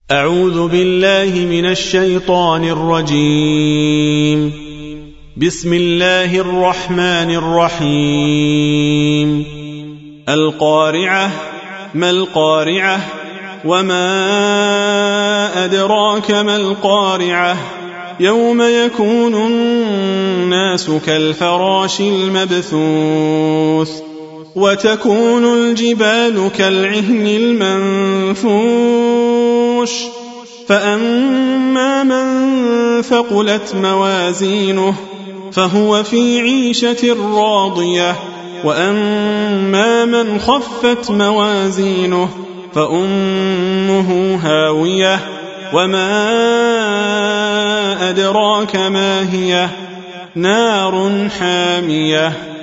أعوذ بالله من الشيطان الرجيم. بسم الله الرحمن الرحيم. القارعة. ما القارعة؟ وما أدراك ما القارعة؟ يوم يكون الناس كالفراش المبثوث وتكون الجبال كالعهن المنفوش فأما من ثقلت موازينه فهو في عيشة راضية وأما من خفت موازينه فأمه هاوية وما أدراك ما هي نار حامية